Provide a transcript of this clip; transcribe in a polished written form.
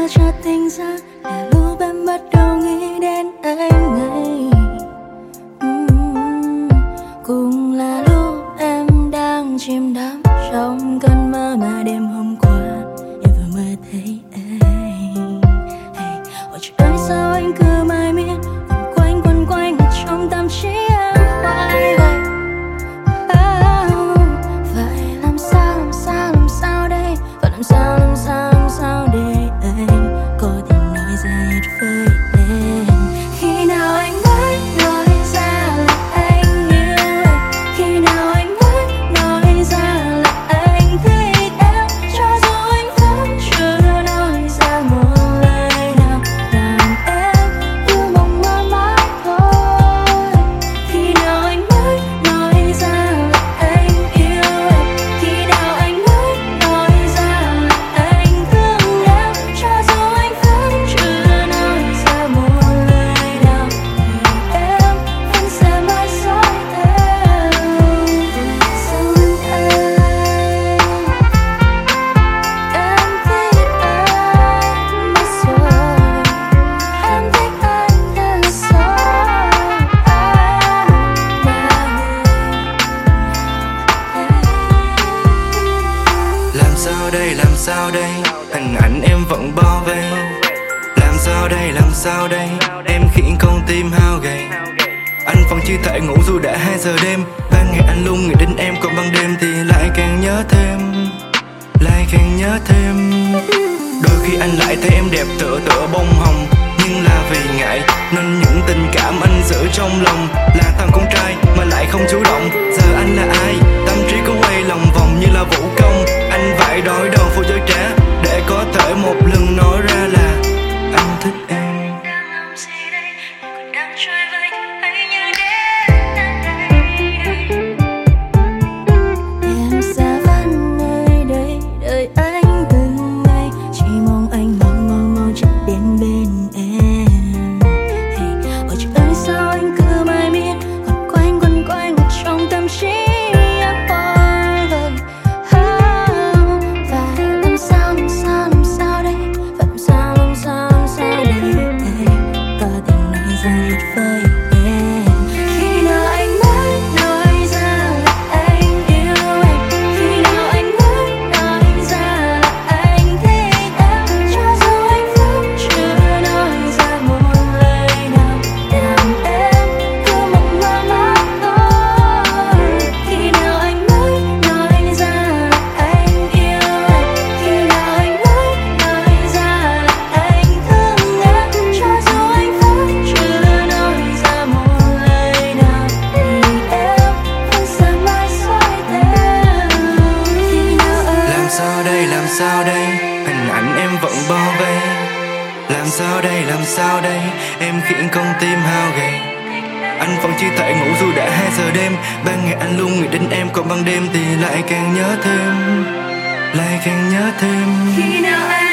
chợt tỉnh ra là lúc em bắt đầu nghĩ đến anh ngày. Cũng là lúc em đang chìm đắm trong cơn mơ mà đêm hôm qua em vừa mơ thấy anh. Ôi trời ơi sao anh cứ mãi miết quanh quanh ở trong tâm trí em hoài vậy. Vậy làm sao đây? Và làm sao để anh có thể nói ra hết với em? Khi nào anh mới nói ra là anh yêu em? Khi nào anh mới nói ra là anh thích em? Cho dù anh vẫn chưa nói ra một lời nào, làm em cứ mong mơ mãi thôi. Khi nào anh mới nói ra là anh yêu em? Khi nào anh mới nói ra là anh thương em? Cho dù anh vẫn chưa nói ra một lời nào, thì em vẫn sẽ mãi dõi theo sau lưng anh. Em thích anh mất rồi, em thích anh đến rồi Làm sao đây, hình ảnh em vẫn bao vây. Làm sao đây, em khiến con tim hao gầy. Anh vẫn chưa thể ngủ dù đã 2 giờ đêm. Ban ngày anh luôn nghĩ đến em, còn ban đêm thì lại càng nhớ thêm. Đôi khi anh lại thấy em đẹp tựa bông hồng, nhưng là vì ngại nên những tình cảm anh giữ trong lòng. Là thằng con trai mà lại không chủ động. Giờ anh là ai? Tâm trí có quay lòng vòng như là vũ công. Anh phải đổi đầu phụ cho trả để có thể một lần nói ra là anh thích em. đang làm gì đây? Còn đang trôi vơi hay như đến đây? Em sẽ vẫn nơi đây đợi anh từng ngày, chỉ mong anh mau chợt đến bên em. Ôi trời ơi sao anh cứ mãi miết quanh ở trong tâm trí em hoài vậy. Và làm sao đây? Và làm sao để anh có thể nói ra hết với em? Khi nào anh mới nói ra là anh yêu em? Khi nào anh mới nói ra là anh thích em? Cho dù anh vẫn chưa nói ra một lời nào, làm em cứ mong mơ mãi thôi. Khi nào anh mới nói ra là anh yêu em? Khi nào anh mới nói ra là anh thương em? Cho dù anh vẫn chưa nói ra một lời nào, thì em vẫn sẽ mãi dõi theo. Khi nào anh Làm sao đây, hình ảnh em vẫn bao vây. Làm sao đây, em khiến con tim hao gầy. Anh vẫn chưa thể ngủ dù đã 2 giờ đêm. Ban ngày anh luôn nghĩ đến em, còn ban đêm thì lại càng nhớ thêm. khi nào anh